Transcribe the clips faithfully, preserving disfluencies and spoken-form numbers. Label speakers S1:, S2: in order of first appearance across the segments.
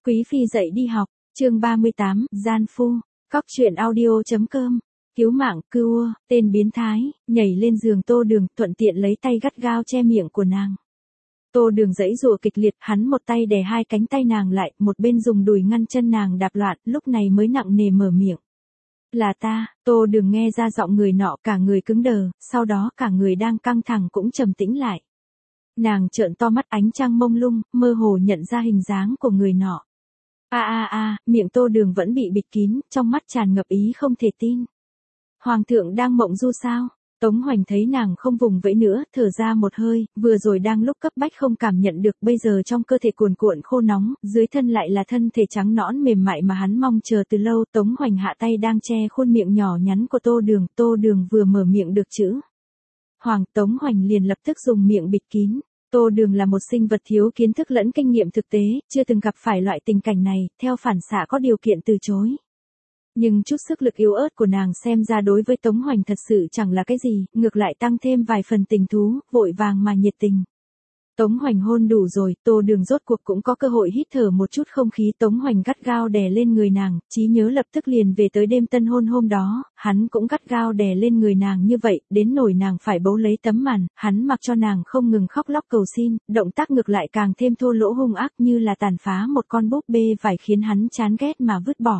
S1: Quý phi dậy đi học, chương ba mươi tám, gian phu, cóc truyện audio.com, cứu mạng, cưa, tên biến thái, nhảy lên giường Tô Đường, thuận tiện lấy tay gắt gao che miệng của nàng. Tô Đường giãy giụa kịch liệt, hắn một tay đè hai cánh tay nàng lại, một bên dùng đùi ngăn chân nàng đạp loạn, lúc này mới nặng nề mở miệng. Là ta, Tô Đường nghe ra giọng người nọ, cả người cứng đờ, sau đó cả người đang căng thẳng cũng trầm tĩnh lại. Nàng trợn to mắt, ánh trăng mông lung, mơ hồ nhận ra hình dáng của người nọ. A a a, miệng Tô Đường vẫn bị bịt kín, trong mắt tràn ngập ý không thể tin. Hoàng thượng đang mộng du sao? Tống Hoành thấy nàng không vùng vẫy nữa, thở ra một hơi, vừa rồi đang lúc cấp bách không cảm nhận được, bây giờ trong cơ thể cuồn cuộn khô nóng, dưới thân lại là thân thể trắng nõn mềm mại mà hắn mong chờ từ lâu. Tống Hoành hạ tay đang che khuôn miệng nhỏ nhắn của Tô Đường, Tô Đường vừa mở miệng được chữ Hoàng, Tống Hoành liền lập tức dùng miệng bịt kín. Tô Đường là một sinh vật thiếu kiến thức lẫn kinh nghiệm thực tế, chưa từng gặp phải loại tình cảnh này, theo phản xạ có điều kiện từ chối. Nhưng chút sức lực yếu ớt của nàng xem ra đối với Tống Hoành thật sự chẳng là cái gì, ngược lại tăng thêm vài phần tình thú, vội vàng mà nhiệt tình. Tống Hoành hôn đủ rồi, Tô Đường rốt cuộc cũng có cơ hội hít thở một chút không khí. Tống Hoành gắt gao đè lên người nàng, trí nhớ lập tức liền về tới đêm tân hôn hôm đó, hắn cũng gắt gao đè lên người nàng như vậy, đến nỗi nàng phải bấu lấy tấm màn, hắn mặc cho nàng không ngừng khóc lóc cầu xin, động tác ngược lại càng thêm thô lỗ hung ác như là tàn phá một con búp bê vải khiến hắn chán ghét mà vứt bỏ.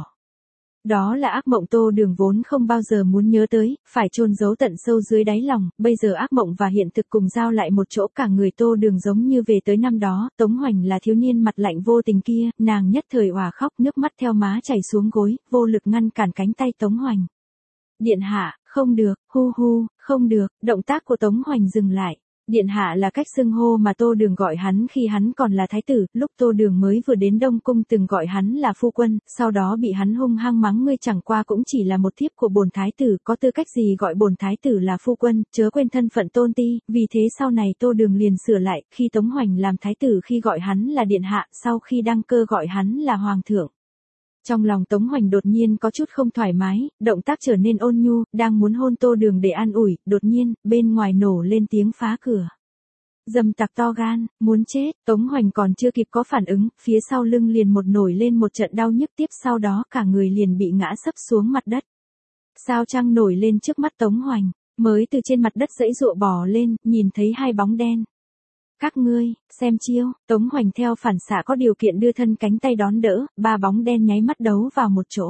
S1: Đó là ác mộng Tô Đường vốn không bao giờ muốn nhớ tới, phải chôn giấu tận sâu dưới đáy lòng, bây giờ ác mộng và hiện thực cùng giao lại một chỗ, cả người Tô Đường giống như về tới năm đó. Tống Hoành là thiếu niên mặt lạnh vô tình kia, nàng nhất thời òa khóc, nước mắt theo má chảy xuống gối, vô lực ngăn cản cánh tay Tống Hoành. Điện hạ, không được, hu hu, không được, động tác của Tống Hoành dừng lại. Điện hạ là cách xưng hô mà Tô Đường gọi hắn khi hắn còn là thái tử, lúc Tô Đường mới vừa đến Đông Cung từng gọi hắn là phu quân, sau đó bị hắn hung hăng mắng, ngươi chẳng qua cũng chỉ là một thiếp của bổn thái tử, có tư cách gì gọi bổn thái tử là phu quân, chớ quên thân phận tôn ti, vì thế sau này Tô Đường liền sửa lại, khi Tống Hoành làm thái tử khi gọi hắn là điện hạ, sau khi đăng cơ gọi hắn là hoàng thượng. Trong lòng Tống Hoành đột nhiên có chút không thoải mái, động tác trở nên ôn nhu, đang muốn hôn Tô Đường để an ủi, đột nhiên, bên ngoài nổ lên tiếng phá cửa. Dâm tặc to gan, muốn chết, Tống Hoành còn chưa kịp có phản ứng, phía sau lưng liền một nổi lên một trận đau nhức, tiếp sau đó cả người liền bị ngã sấp xuống mặt đất. Sao trăng nổi lên trước mắt Tống Hoành, mới từ trên mặt đất giãy giụa bò lên, nhìn thấy hai bóng đen. Các ngươi, xem chiêu, Tống Hoành theo phản xạ có điều kiện đưa thân cánh tay đón đỡ, ba bóng đen nháy mắt đấu vào một chỗ.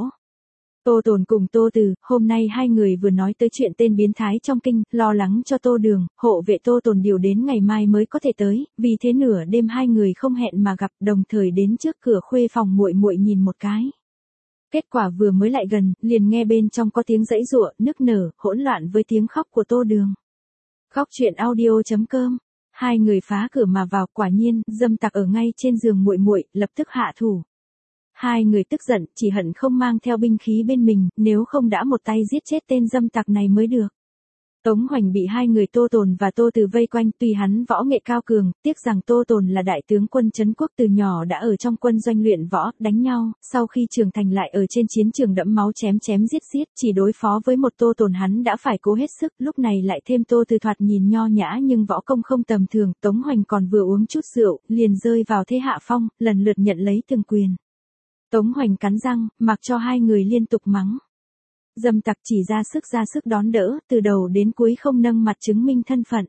S1: Tô Tồn cùng Tô Từ, hôm nay hai người vừa nói tới chuyện tên biến thái trong kinh, lo lắng cho Tô Đường, hộ vệ Tô Tồn điều đến ngày mai mới có thể tới, vì thế nửa đêm hai người không hẹn mà gặp, đồng thời đến trước cửa khuê phòng muội muội nhìn một cái. Kết quả vừa mới lại gần, liền nghe bên trong có tiếng giãy giụa, nức nở, hỗn loạn với tiếng khóc của Tô Đường. Cóc truyện audio.com. Hai người phá cửa mà vào, quả nhiên, dâm tặc ở ngay trên giường muội muội, lập tức hạ thủ. Hai người tức giận, chỉ hận không mang theo binh khí bên mình, nếu không đã một tay giết chết tên dâm tặc này mới được. Tống Hoành bị hai người Tô Tồn và Tô Từ vây quanh, tuy hắn võ nghệ cao cường, tiếc rằng Tô Tồn là đại tướng quân trấn quốc, từ nhỏ đã ở trong quân doanh luyện võ, đánh nhau, sau khi trưởng thành lại ở trên chiến trường đẫm máu chém chém giết giết, chỉ đối phó với một Tô Tồn hắn đã phải cố hết sức, lúc này lại thêm Tô Từ thoạt nhìn nho nhã nhưng võ công không tầm thường, Tống Hoành còn vừa uống chút rượu, liền rơi vào thế hạ phong, lần lượt nhận lấy từng quyền. Tống Hoành cắn răng, mặc cho hai người liên tục mắng. Dâm tặc chỉ ra sức ra sức đón đỡ, từ đầu đến cuối không nâng mặt chứng minh thân phận.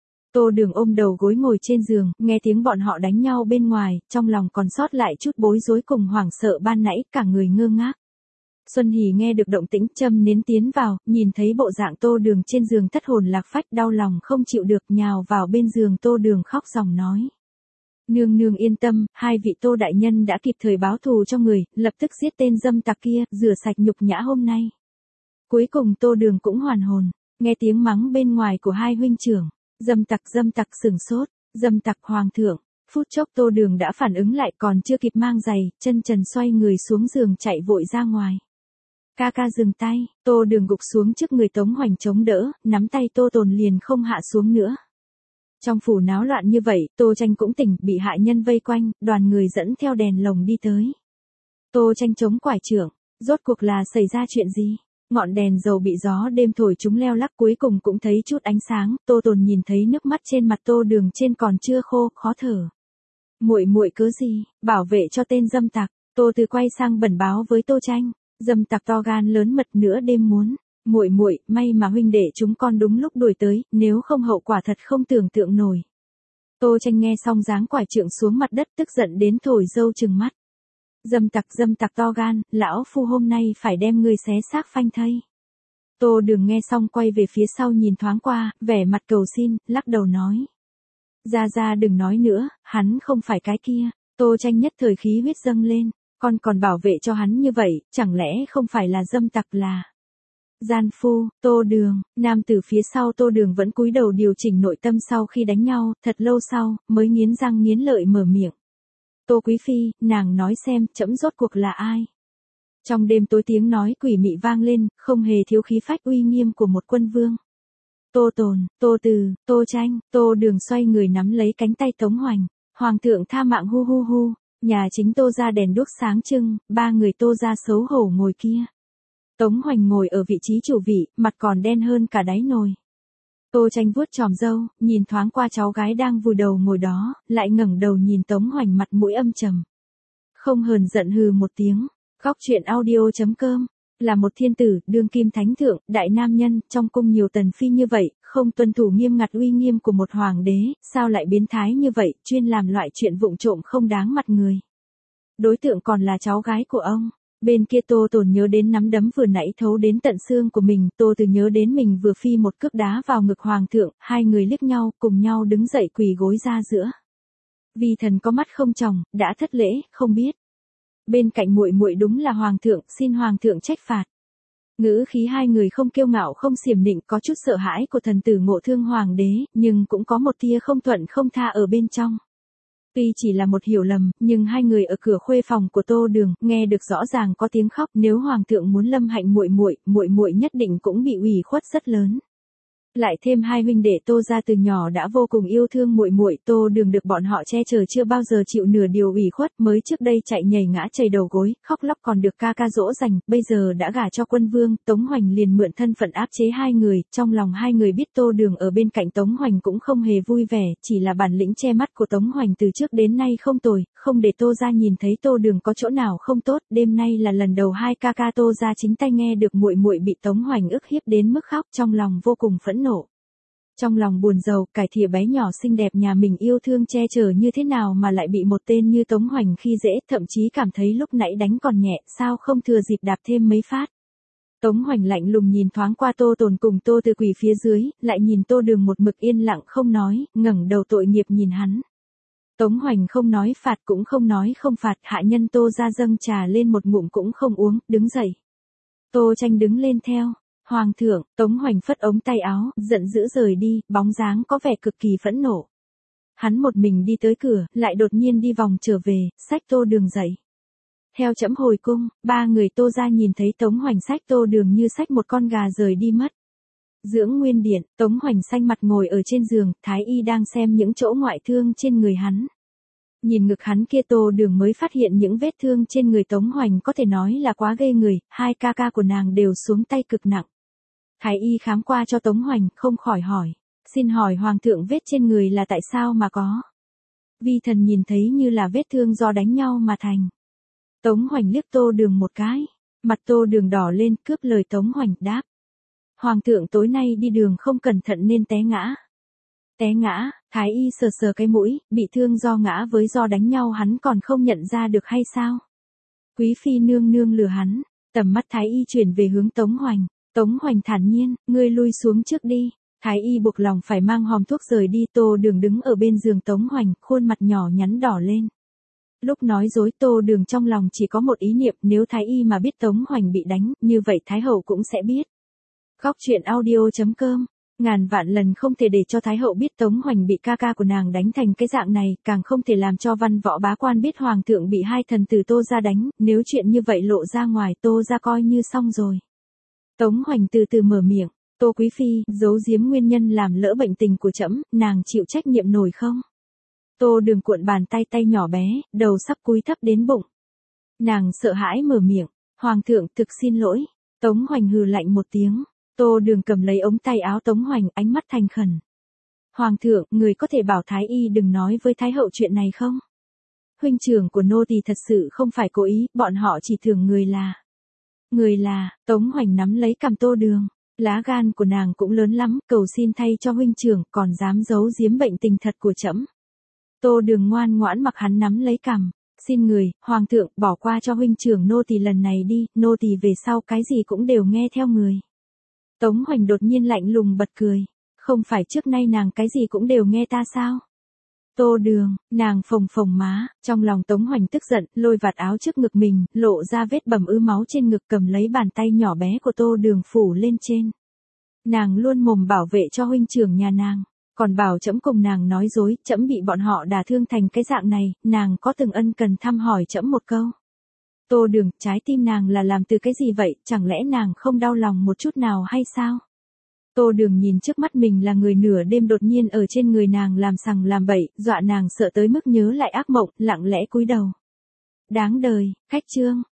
S1: Tô Đường ôm đầu gối ngồi trên giường, nghe tiếng bọn họ đánh nhau bên ngoài, trong lòng còn sót lại chút bối rối cùng hoảng sợ ban nãy, cả người ngơ ngác. Xuân Hỉ nghe được động tĩnh, châm nến tiến vào, nhìn thấy bộ dạng Tô Đường trên giường thất hồn lạc phách, đau lòng không chịu được, nhào vào bên giường Tô Đường khóc ròng nói. Nương nương yên tâm, hai vị Tô đại nhân đã kịp thời báo thù cho người, lập tức giết tên dâm tặc kia, rửa sạch nhục nhã hôm nay. Cuối cùng Tô Đường cũng hoàn hồn, nghe tiếng mắng bên ngoài của hai huynh trưởng, dâm tặc dâm tặc sửng sốt, dâm tặc hoàng thượng, phút chốc Tô Đường đã phản ứng lại, còn chưa kịp mang giày, chân trần xoay người xuống giường chạy vội ra ngoài. Ca ca dừng tay, Tô Đường gục xuống trước người Tống Hoành chống đỡ, nắm tay Tô Tồn liền không hạ xuống nữa. Trong phủ náo loạn như vậy, Tô Tranh cũng tỉnh, bị hạ nhân vây quanh, đoàn người dẫn theo đèn lồng đi tới. Tô Tranh chống quải trưởng, rốt cuộc là xảy ra chuyện gì? Ngọn đèn dầu bị gió đêm thổi chúng leo lắc, cuối cùng cũng thấy chút ánh sáng, Tô Tồn nhìn thấy nước mắt trên mặt Tô Đường trên còn chưa khô, khó thở. Muội muội cớ gì, bảo vệ cho tên dâm tặc, Tô Từ quay sang bẩm báo với Tô Tranh, dâm tặc to gan lớn mật nửa đêm muốn, muội muội, may mà huynh đệ chúng con đúng lúc đuổi tới, nếu không hậu quả thật không tưởng tượng nổi. Tô Tranh nghe xong giáng quải trượng xuống mặt đất tức giận đến thổi râu trừng mắt. Dâm tặc dâm tặc to gan, lão phu hôm nay phải đem ngươi xé xác phanh thây. Tô Đường nghe xong quay về phía sau nhìn thoáng qua, vẻ mặt cầu xin, lắc đầu nói. Ra ra đừng nói nữa, hắn không phải cái kia. Tô Tranh nhất thời khí huyết dâng lên, con còn bảo vệ cho hắn như vậy, chẳng lẽ không phải là dâm tặc là gian phu. Tô Đường, nam tử phía sau Tô Đường vẫn cúi đầu điều chỉnh nội tâm sau khi đánh nhau, thật lâu sau, mới nghiến răng nghiến lợi mở miệng. Tô Quý Phi, nàng nói xem, trẫm rốt cuộc là ai? Trong đêm tối tiếng nói quỷ mị vang lên, không hề thiếu khí phách uy nghiêm của một quân vương. Tô Tồn, Tô Từ, Tô Tranh, Tô Đường xoay người nắm lấy cánh tay Tống Hoành. Hoàng thượng tha mạng hu hu hu, nhà chính Tô ra đèn đuốc sáng trưng, ba người Tô ra xấu hổ ngồi kia. Tống Hoành ngồi ở vị trí chủ vị, mặt còn đen hơn cả đáy nồi. Tô Tranh vuốt chòm râu, nhìn thoáng qua cháu gái đang vùi đầu ngồi đó, lại ngẩng đầu nhìn Tống Hoành mặt mũi âm trầm. Không hờn giận hừ một tiếng, góc truyện audio chấm com, là một thiên tử, đương kim thánh thượng, đại nam nhân, trong cung nhiều tần phi như vậy, không tuân thủ nghiêm ngặt uy nghiêm của một hoàng đế, sao lại biến thái như vậy, chuyên làm loại chuyện vụng trộm không đáng mặt người. Đối tượng còn là cháu gái của ông. Bên kia Tô Tồn nhớ đến nắm đấm vừa nãy thấu đến tận xương của mình, Tô Từ nhớ đến mình vừa phi một cước đá vào ngực hoàng thượng, hai người liếc nhau, cùng nhau đứng dậy quỳ gối ra giữa. Vì thần có mắt không tròng, đã thất lễ, không biết. Bên cạnh muội muội đúng là hoàng thượng, xin hoàng thượng trách phạt. Ngữ khí hai người không kiêu ngạo không xiểm nịnh, có chút sợ hãi của thần tử ngộ thương hoàng đế, nhưng cũng có một tia không thuận không tha ở bên trong. Tuy chỉ là một hiểu lầm, nhưng hai người ở cửa khuê phòng của Tô Đường, nghe được rõ ràng có tiếng khóc, nếu hoàng thượng muốn lâm hạnh muội muội, muội muội nhất định cũng bị ủy khuất rất lớn. Lại thêm hai huynh đệ Tô gia từ nhỏ đã vô cùng yêu thương muội muội, Tô Đường được bọn họ che chở chưa bao giờ chịu nửa điều ủy khuất, mới trước đây chạy nhảy ngã chầy đầu gối, khóc lóc còn được ca ca dỗ dành, bây giờ đã gả cho quân vương, Tống Hoành liền mượn thân phận áp chế hai người, trong lòng hai người biết Tô Đường ở bên cạnh Tống Hoành cũng không hề vui vẻ, chỉ là bản lĩnh che mắt của Tống Hoành từ trước đến nay không tồi, không để Tô gia nhìn thấy Tô Đường có chỗ nào không tốt, đêm nay là lần đầu hai ca ca Tô gia chính tay nghe được muội muội bị Tống Hoành ức hiếp đến mức khóc, trong lòng vô cùng phẫn nộ. Trong lòng buồn rầu, cải thìa bé nhỏ xinh đẹp nhà mình yêu thương che chở như thế nào mà lại bị một tên như Tống Hoành khi dễ, thậm chí cảm thấy lúc nãy đánh còn nhẹ, sao không thừa dịp đạp thêm mấy phát. Tống Hoành lạnh lùng nhìn thoáng qua Tô Tồn cùng Tô Từ quỳ phía dưới, lại nhìn Tô Đường một mực yên lặng không nói, ngẩng đầu tội nghiệp nhìn hắn. Tống Hoành không nói phạt cũng không nói không phạt, hạ nhân Tô ra dâng trà lên một ngụm cũng không uống, đứng dậy. Tô Tranh đứng lên theo. Hoàng thượng, Tống Hoành phất ống tay áo, giận dữ rời đi, bóng dáng có vẻ cực kỳ phẫn nộ. Hắn một mình đi tới cửa, lại đột nhiên đi vòng trở về, xách Tô Đường dậy. Theo trẫm hồi cung, ba người Tô ra nhìn thấy Tống Hoành xách Tô Đường như xách một con gà rời đi mất. Dưỡng Nguyên Điện, Tống Hoành xanh mặt ngồi ở trên giường, Thái Y đang xem những chỗ ngoại thương trên người hắn. Nhìn ngực hắn kia Tô Đường mới phát hiện những vết thương trên người Tống Hoành có thể nói là quá ghê người, hai ca ca của nàng đều xuống tay cực nặng. Thái y khám qua cho Tống Hoành, không khỏi hỏi. Xin hỏi hoàng thượng vết trên người là tại sao mà có? Vi thần nhìn thấy như là vết thương do đánh nhau mà thành. Tống Hoành liếc Tô Đường một cái. Mặt Tô Đường đỏ lên, cướp lời Tống Hoành, đáp. Hoàng thượng tối nay đi đường không cẩn thận nên té ngã. Té ngã, Thái y sờ sờ cái mũi, bị thương do ngã với do đánh nhau hắn còn không nhận ra được hay sao? Quý phi nương nương lừa hắn. Tầm mắt Thái y chuyển về hướng Tống Hoành. Tống Hoành thản nhiên, ngươi lui xuống trước đi. Thái y buộc lòng phải mang hòm thuốc rời đi. Tô Đường đứng ở bên giường Tống Hoành, khuôn mặt nhỏ nhắn đỏ lên. Lúc nói dối Tô Đường trong lòng chỉ có một ý niệm, nếu Thái y mà biết Tống Hoành bị đánh, như vậy Thái hậu cũng sẽ biết. Góc truyện audio chấm com, ngàn vạn lần không thể để cho Thái hậu biết Tống Hoành bị ca ca của nàng đánh thành cái dạng này, càng không thể làm cho văn võ bá quan biết hoàng thượng bị hai thần tử Tô gia đánh, nếu chuyện như vậy lộ ra ngoài Tô gia coi như xong rồi. Tống Hoành từ từ mở miệng, Tô Quý Phi, giấu giếm nguyên nhân làm lỡ bệnh tình của trẫm, nàng chịu trách nhiệm nổi không? Tô Đường cuộn bàn tay tay nhỏ bé, đầu sắp cúi thấp đến bụng. Nàng sợ hãi mở miệng, Hoàng thượng thực xin lỗi. Tống Hoành hừ lạnh một tiếng, Tô Đường cầm lấy ống tay áo Tống Hoành, ánh mắt thành khẩn. Hoàng thượng, người có thể bảo Thái y đừng nói với Thái hậu chuyện này không? huynh trưởng của nô tỳ thật sự không phải cố ý, bọn họ chỉ tưởng người là. Người là, Tống Hoành nắm lấy cằm Tô Đường. Lá gan của nàng cũng lớn lắm, cầu xin thay cho huynh trưởng, còn dám giấu giếm bệnh tình thật của trẫm. Tô Đường ngoan ngoãn mặc hắn nắm lấy cằm. Xin người, hoàng thượng, bỏ qua cho huynh trưởng nô tỳ lần này đi, nô tỳ về sau cái gì cũng đều nghe theo người. Tống Hoành đột nhiên lạnh lùng bật cười. Không phải trước nay nàng cái gì cũng đều nghe ta sao? Tô Đường, nàng phồng phồng má, trong lòng Tống Hoành tức giận, lôi vạt áo trước ngực mình, lộ ra vết bầm ứ máu trên ngực, cầm lấy bàn tay nhỏ bé của Tô Đường phủ lên trên. Nàng luôn mồm bảo vệ cho huynh trưởng nhà nàng, còn bảo trẫm cùng nàng nói dối, trẫm bị bọn họ đả thương thành cái dạng này, nàng có từng ân cần thăm hỏi trẫm một câu. Tô Đường, trái tim nàng là làm từ cái gì vậy, chẳng lẽ nàng không đau lòng một chút nào hay sao? Tô Đường nhìn trước mắt mình là người nửa đêm đột nhiên ở trên người nàng làm sằng làm bậy, dọa nàng sợ tới mức nhớ lại ác mộng, lặng lẽ cúi đầu. Đáng đời, khách trương,